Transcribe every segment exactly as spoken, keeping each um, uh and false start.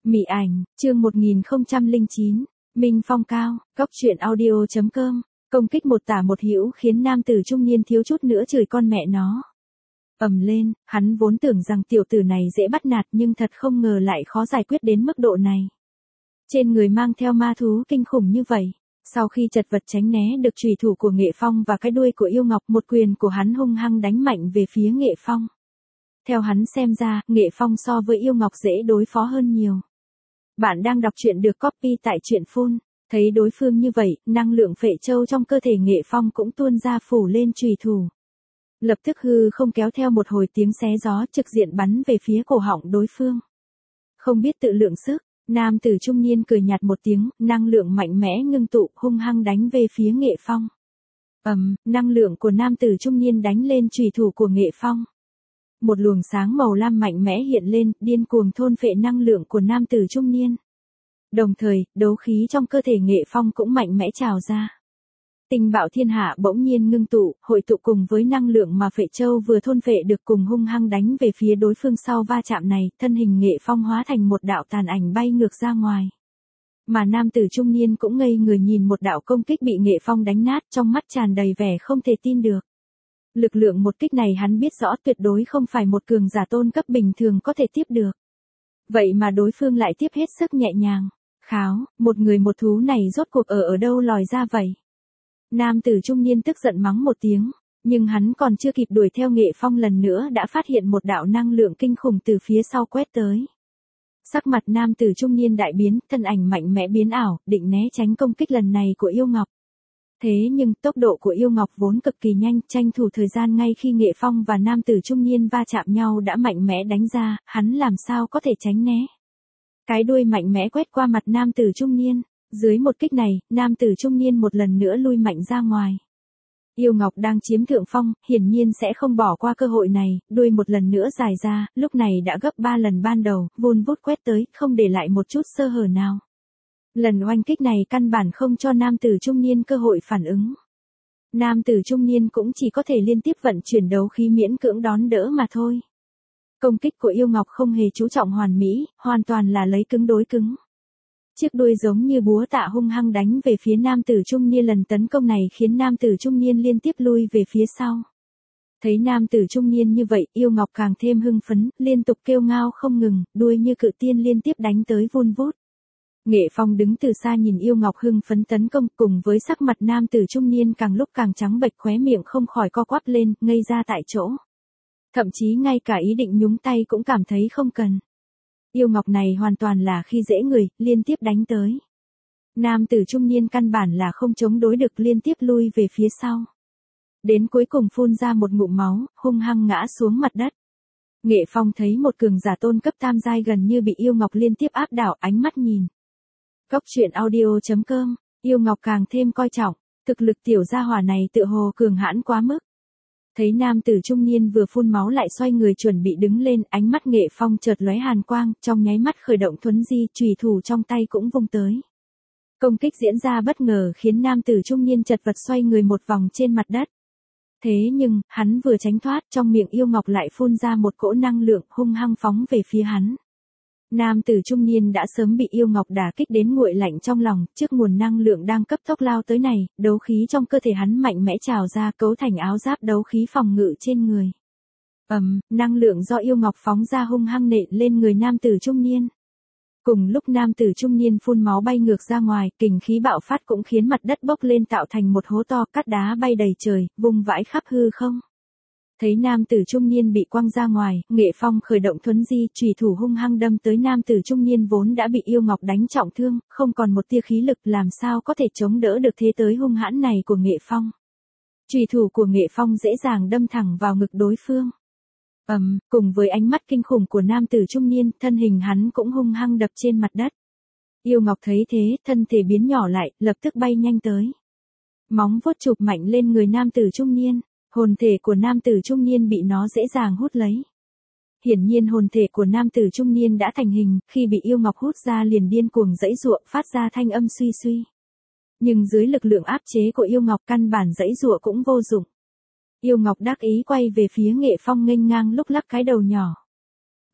Mị ảnh, chương một nghìn không trăm lẻ chín, Minh Phong cao, góc truyện audio chấm com, công kích một tả một hữu khiến nam tử trung niên thiếu chút nữa chửi con mẹ nó. Ầm lên, hắn vốn tưởng rằng tiểu tử này dễ bắt nạt nhưng thật không ngờ lại khó giải quyết đến mức độ này. Trên người mang theo ma thú kinh khủng như vậy, sau khi chật vật tránh né được chùy thủ của Nghệ Phong và cái đuôi của Yêu Ngọc, một quyền của hắn hung hăng đánh mạnh về phía Nghệ Phong. Theo hắn xem ra, Nghệ Phong so với Yêu Ngọc dễ đối phó hơn nhiều. Bạn đang đọc truyện được copy tại truyện phun, thấy đối phương như vậy, năng lượng phệ châu trong cơ thể Nghệ Phong cũng tuôn ra phủ lên chùy thủ. Lập tức hư không kéo theo một hồi tiếng xé gió trực diện bắn về phía cổ họng đối phương. Không biết tự lượng sức, nam tử trung niên cười nhạt một tiếng, năng lượng mạnh mẽ ngưng tụ hung hăng đánh về phía Nghệ Phong. Ầm, năng lượng của nam tử trung niên đánh lên chùy thủ của Nghệ Phong. Một luồng sáng màu lam mạnh mẽ hiện lên, điên cuồng thôn phệ năng lượng của nam tử trung niên. Đồng thời, đấu khí trong cơ thể Nghệ Phong cũng mạnh mẽ trào ra. Tình bạo thiên hạ bỗng nhiên ngưng tụ, hội tụ cùng với năng lượng mà phệ châu vừa thôn phệ được cùng hung hăng đánh về phía đối phương. Sau va chạm này, thân hình Nghệ Phong hóa thành một đạo tàn ảnh bay ngược ra ngoài. Mà nam tử trung niên cũng ngây người nhìn một đạo công kích bị Nghệ Phong đánh nát, trong mắt tràn đầy vẻ không thể tin được. Lực lượng một kích này hắn biết rõ tuyệt đối không phải một cường giả tôn cấp bình thường có thể tiếp được. Vậy mà đối phương lại tiếp hết sức nhẹ nhàng. Kháo, một người một thú này rốt cuộc ở ở đâu lòi ra vậy? Nam tử trung niên tức giận mắng một tiếng, nhưng hắn còn chưa kịp đuổi theo Nghệ Phong lần nữa đã phát hiện một đạo năng lượng kinh khủng từ phía sau quét tới. Sắc mặt nam tử trung niên đại biến, thân ảnh mạnh mẽ biến ảo, định né tránh công kích lần này của Yêu Ngọc. Thế nhưng tốc độ của Yêu Ngọc vốn cực kỳ nhanh, tranh thủ thời gian ngay khi Nghệ Phong và nam tử trung niên va chạm nhau đã mạnh mẽ đánh ra, hắn làm sao có thể tránh né. Cái đuôi mạnh mẽ quét qua mặt nam tử trung niên, dưới một kích này, nam tử trung niên một lần nữa lui mạnh ra ngoài. Yêu Ngọc đang chiếm thượng phong, hiển nhiên sẽ không bỏ qua cơ hội này, đuôi một lần nữa dài ra, lúc này đã gấp ba lần ban đầu, vun vút quét tới, không để lại một chút sơ hở nào. Lần oanh kích này căn bản không cho nam tử trung niên cơ hội phản ứng. Nam tử trung niên cũng chỉ có thể liên tiếp vận chuyển đấu khí miễn cưỡng đón đỡ mà thôi. Công kích của Yêu Ngọc không hề chú trọng hoàn mỹ, hoàn toàn là lấy cứng đối cứng. Chiếc đuôi giống như búa tạ hung hăng đánh về phía nam tử trung niên, lần tấn công này khiến nam tử trung niên liên tiếp lui về phía sau. Thấy nam tử trung niên như vậy, Yêu Ngọc càng thêm hưng phấn, liên tục kêu ngao không ngừng, đuôi như cự tiên liên tiếp đánh tới vun vút. Nghệ Phong đứng từ xa nhìn Yêu Ngọc hưng phấn tấn công, cùng với sắc mặt nam tử trung niên càng lúc càng trắng bệch, khóe miệng không khỏi co quắp lên, ngây ra tại chỗ. Thậm chí ngay cả ý định nhúng tay cũng cảm thấy không cần. Yêu Ngọc này hoàn toàn là khi dễ người, liên tiếp đánh tới. Nam tử trung niên căn bản là không chống đối được, liên tiếp lui về phía sau. Đến cuối cùng phun ra một ngụm máu, hung hăng ngã xuống mặt đất. Nghệ Phong thấy một cường giả tôn cấp tam giai gần như bị Yêu Ngọc liên tiếp áp đảo, ánh mắt nhìn. Góc truyện audio chấm com, Yêu Ngọc càng thêm coi trọng, thực lực tiểu gia hỏa này tựa hồ cường hãn quá mức. Thấy nam tử trung niên vừa phun máu lại xoay người chuẩn bị đứng lên, ánh mắt Nghệ Phong chợt lóe hàn quang, trong nháy mắt khởi động thuấn di, chùy thủ trong tay cũng vung tới. Công kích diễn ra bất ngờ khiến nam tử trung niên chật vật xoay người một vòng trên mặt đất. Thế nhưng, hắn vừa tránh thoát, trong miệng Yêu Ngọc lại phun ra một cỗ năng lượng hung hăng phóng về phía hắn. Nam tử trung niên đã sớm bị Yêu Ngọc đả kích đến nguội lạnh trong lòng, trước nguồn năng lượng đang cấp tốc lao tới này, đấu khí trong cơ thể hắn mạnh mẽ trào ra cấu thành áo giáp đấu khí phòng ngự trên người. Ầm, năng lượng do Yêu Ngọc phóng ra hung hăng nện lên người nam tử trung niên. Cùng lúc nam tử trung niên phun máu bay ngược ra ngoài, kình khí bạo phát cũng khiến mặt đất bốc lên tạo thành một hố to, cát đá bay đầy trời, vung vãi khắp hư không. Thấy nam tử trung niên bị quăng ra ngoài, Nghệ Phong khởi động thuấn di, chùy thủ hung hăng đâm tới nam tử trung niên vốn đã bị Yêu Ngọc đánh trọng thương, không còn một tia khí lực, làm sao có thể chống đỡ được thế tới hung hãn này của Nghệ Phong. Chùy thủ của Nghệ Phong dễ dàng đâm thẳng vào ngực đối phương. Ầm, um, cùng với ánh mắt kinh khủng của nam tử trung niên, thân hình hắn cũng hung hăng đập trên mặt đất. Yêu Ngọc thấy thế, thân thể biến nhỏ lại, lập tức bay nhanh tới. Móng vuốt chụp mạnh lên người nam tử trung niên. Hồn thể của nam tử trung niên bị nó dễ dàng hút lấy. Hiển nhiên hồn thể của nam tử trung niên đã thành hình, khi bị Yêu Ngọc hút ra liền điên cuồng giãy giụa, phát ra thanh âm suy suy. Nhưng dưới lực lượng áp chế của Yêu Ngọc căn bản giãy giụa cũng vô dụng. Yêu Ngọc đắc ý quay về phía Nghệ Phong nghênh ngang lúc lắc cái đầu nhỏ.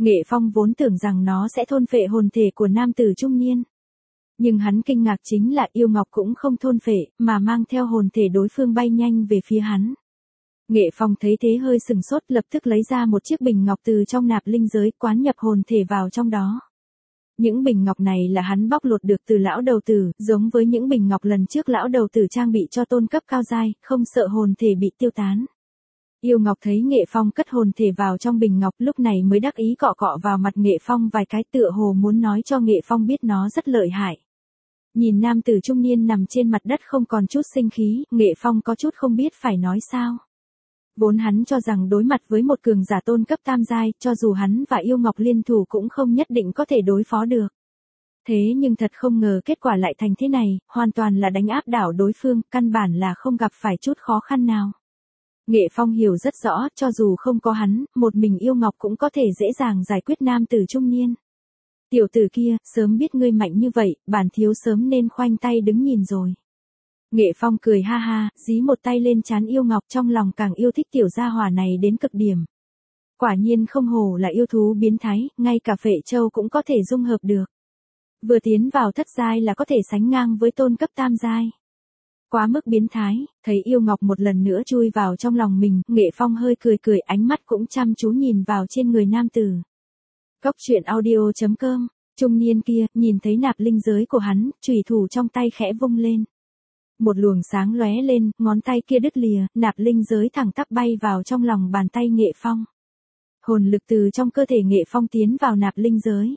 Nghệ Phong vốn tưởng rằng nó sẽ thôn phệ hồn thể của nam tử trung niên. Nhưng hắn kinh ngạc chính là yêu ngọc cũng không thôn phệ, mà mang theo hồn thể đối phương bay nhanh về phía hắn. Nghệ Phong thấy thế hơi sừng sốt, lập tức lấy ra một chiếc bình ngọc từ trong nạp linh giới, quán nhập hồn thể vào trong đó. Những bình ngọc này là hắn bóc lột được từ lão đầu tử, giống với những bình ngọc lần trước lão đầu tử trang bị cho tôn cấp cao giai, không sợ hồn thể bị tiêu tán. Yêu ngọc thấy Nghệ Phong cất hồn thể vào trong bình ngọc, lúc này mới đắc ý cọ cọ vào mặt Nghệ Phong vài cái, tựa hồ muốn nói cho Nghệ Phong biết nó rất lợi hại. Nhìn nam tử trung niên nằm trên mặt đất không còn chút sinh khí, Nghệ Phong có chút không biết phải nói sao. Vốn hắn cho rằng đối mặt với một cường giả tôn cấp tam giai, cho dù hắn và yêu ngọc liên thủ cũng không nhất định có thể đối phó được. Thế nhưng thật không ngờ kết quả lại thành thế này, hoàn toàn là đánh áp đảo đối phương, căn bản là không gặp phải chút khó khăn nào. Nghệ Phong hiểu rất rõ, cho dù không có hắn, một mình yêu ngọc cũng có thể dễ dàng giải quyết nam tử trung niên. Tiểu tử kia, sớm biết ngươi mạnh như vậy, bản thiếu sớm nên khoanh tay đứng nhìn rồi. Nghệ Phong cười ha ha, dí một tay lên trán yêu ngọc, trong lòng càng yêu thích tiểu gia hỏa này đến cực điểm. Quả nhiên không hổ là yêu thú biến thái, ngay cả phệ châu cũng có thể dung hợp được. Vừa tiến vào thất giai là có thể sánh ngang với tôn cấp tam giai. Quá mức biến thái, thấy yêu ngọc một lần nữa chui vào trong lòng mình, Nghệ Phong hơi cười cười, ánh mắt cũng chăm chú nhìn vào trên người nam tử. Cốc truyện audio chấm com, trung niên kia, nhìn thấy nạp linh giới của hắn, chùy thủ trong tay khẽ vung lên. Một luồng sáng lóe lên, ngón tay kia đứt lìa, nạp linh giới thẳng tắp bay vào trong lòng bàn tay Nghệ Phong. Hồn lực từ trong cơ thể Nghệ Phong tiến vào nạp linh giới.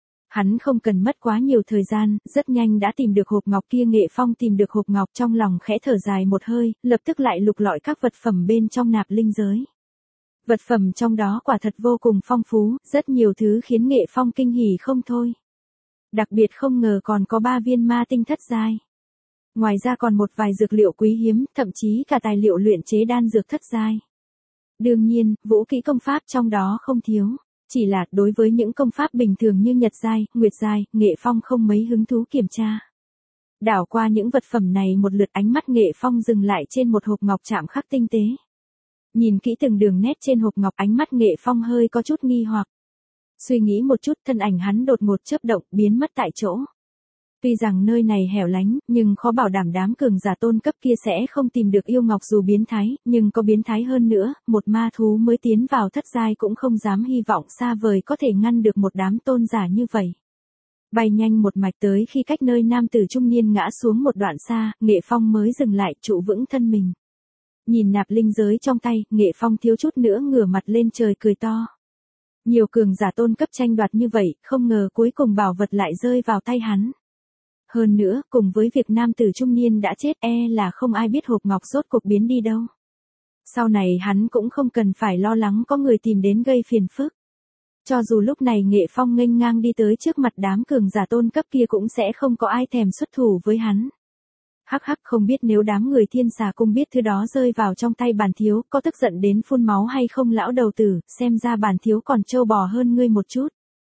Hắn không cần mất quá nhiều thời gian, rất nhanh đã tìm được hộp ngọc kia. Nghệ Phong tìm được hộp ngọc, trong lòng khẽ thở dài một hơi, lập tức lại lục lọi các vật phẩm bên trong nạp linh giới. Vật phẩm trong đó quả thật vô cùng phong phú, rất nhiều thứ khiến Nghệ Phong kinh hỉ không thôi. Đặc biệt không ngờ còn có ba viên ma tinh thất giai. Ngoài ra còn một vài dược liệu quý hiếm, thậm chí cả tài liệu luyện chế đan dược thất giai. Đương nhiên, vũ kỹ công pháp trong đó không thiếu. Chỉ là, đối với những công pháp bình thường như nhật giai, nguyệt giai, Nghệ Phong không mấy hứng thú kiểm tra. Đảo qua những vật phẩm này một lượt, ánh mắt Nghệ Phong dừng lại trên một hộp ngọc chạm khắc tinh tế. Nhìn kỹ từng đường nét trên hộp ngọc, ánh mắt Nghệ Phong hơi có chút nghi hoặc. Suy nghĩ một chút, thân ảnh hắn đột ngột chớp động, biến mất tại chỗ. Tuy rằng nơi này hẻo lánh, nhưng khó bảo đảm đám cường giả tôn cấp kia sẽ không tìm được yêu ngọc dù biến thái, nhưng có biến thái hơn nữa, một ma thú mới tiến vào thất giai cũng không dám hy vọng xa vời có thể ngăn được một đám tôn giả như vậy. Bay nhanh một mạch tới khi cách nơi nam tử trung niên ngã xuống một đoạn xa, Nghệ Phong mới dừng lại, trụ vững thân mình. Nhìn nạp linh giới trong tay, Nghệ Phong thiếu chút nữa ngửa mặt lên trời cười to. Nhiều cường giả tôn cấp tranh đoạt như vậy, không ngờ cuối cùng bảo vật lại rơi vào tay hắn. Hơn nữa, cùng với việc nam tử trung niên đã chết, e là không ai biết hộp ngọc rốt cuộc biến đi đâu. Sau này hắn cũng không cần phải lo lắng có người tìm đến gây phiền phức. Cho dù lúc này Nghệ Phong nghênh ngang đi tới trước mặt đám cường giả tôn cấp kia cũng sẽ không có ai thèm xuất thủ với hắn. Hắc hắc, không biết nếu đám người Thiên Xà Cung biết thứ đó rơi vào trong tay bản thiếu, có tức giận đến phun máu hay không lão đầu tử, xem ra bản thiếu còn trâu bò hơn ngươi một chút.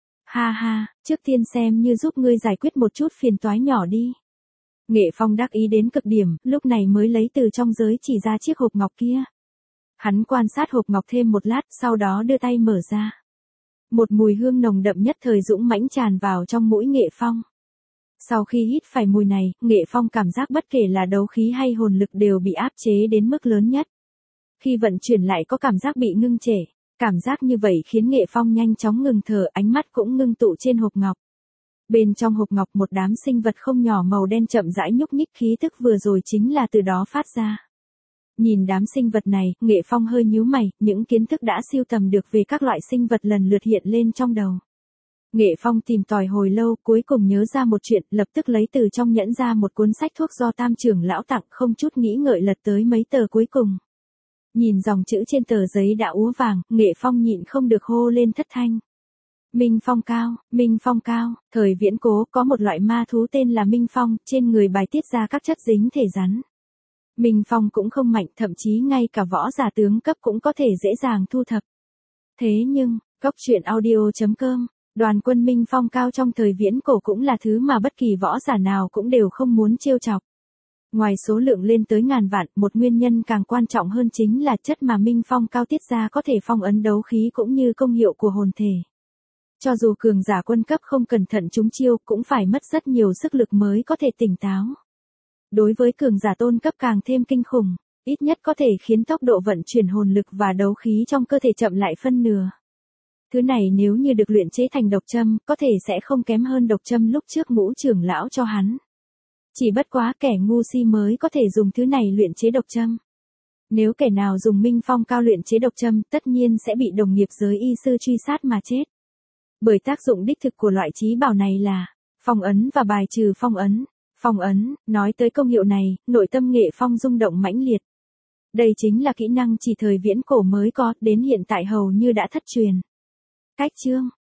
Ha ha, trước tiên xem như giúp ngươi giải quyết một chút phiền toái nhỏ đi. Nghệ Phong đắc ý đến cực điểm, lúc này mới lấy từ trong giới chỉ ra chiếc hộp ngọc kia. Hắn quan sát hộp ngọc thêm một lát, sau đó đưa tay mở ra. Một mùi hương nồng đậm nhất thời dũng mãnh tràn vào trong mũi Nghệ Phong. Sau khi hít phải mùi này, Nghệ Phong cảm giác bất kể là đấu khí hay hồn lực đều bị áp chế đến mức lớn nhất. Khi vận chuyển lại có cảm giác bị ngưng trệ. Cảm giác như vậy khiến Nghệ Phong nhanh chóng ngừng thở, ánh mắt cũng ngưng tụ trên hộp ngọc. Bên trong hộp ngọc một đám sinh vật không nhỏ màu đen chậm rãi nhúc nhích, khí tức vừa rồi chính là từ đó phát ra. Nhìn đám sinh vật này, Nghệ Phong hơi nhíu mày, những kiến thức đã sưu tầm được về các loại sinh vật lần lượt hiện lên trong đầu. Nghệ Phong tìm tòi hồi lâu, cuối cùng nhớ ra một chuyện, lập tức lấy từ trong nhẫn ra một cuốn sách thuốc do Tam trưởng lão tặng, không chút nghĩ ngợi lật tới mấy tờ cuối cùng. Nhìn dòng chữ trên tờ giấy đã úa vàng, Nghệ Phong nhịn không được hô lên thất thanh. Minh Phong Cao, Minh Phong Cao, thời viễn cố có một loại ma thú tên là Minh Phong, trên người bài tiết ra các chất dính thể rắn. Minh Phong cũng không mạnh, thậm chí ngay cả võ giả tướng cấp cũng có thể dễ dàng thu thập. Thế nhưng, cốc truyện audio chấm com, đoàn quân Minh Phong Cao trong thời viễn cổ cũng là thứ mà bất kỳ võ giả nào cũng đều không muốn trêu chọc. Ngoài số lượng lên tới ngàn vạn, một nguyên nhân càng quan trọng hơn chính là chất mà Minh Phong Cao tiết ra có thể phong ấn đấu khí cũng như công hiệu của hồn thể. Cho dù cường giả quân cấp không cẩn thận trúng chiêu cũng phải mất rất nhiều sức lực mới có thể tỉnh táo. Đối với cường giả tôn cấp càng thêm kinh khủng, ít nhất có thể khiến tốc độ vận chuyển hồn lực và đấu khí trong cơ thể chậm lại phân nửa. Thứ này nếu như được luyện chế thành độc châm, có thể sẽ không kém hơn độc châm lúc trước Ngũ trưởng lão cho hắn. Chỉ bất quá kẻ ngu si mới có thể dùng thứ này luyện chế độc châm. Nếu kẻ nào dùng Minh Phong cao luyện chế độc châm, tất nhiên sẽ bị đồng nghiệp giới y sư truy sát mà chết. Bởi tác dụng đích thực của loại trí bảo này là phong ấn và bài trừ phong ấn. Phong ấn, nói tới công hiệu này, nội tâm Nghệ Phong rung động mãnh liệt. Đây chính là kỹ năng chỉ thời viễn cổ mới có, đến hiện tại hầu như đã thất truyền. Cách chương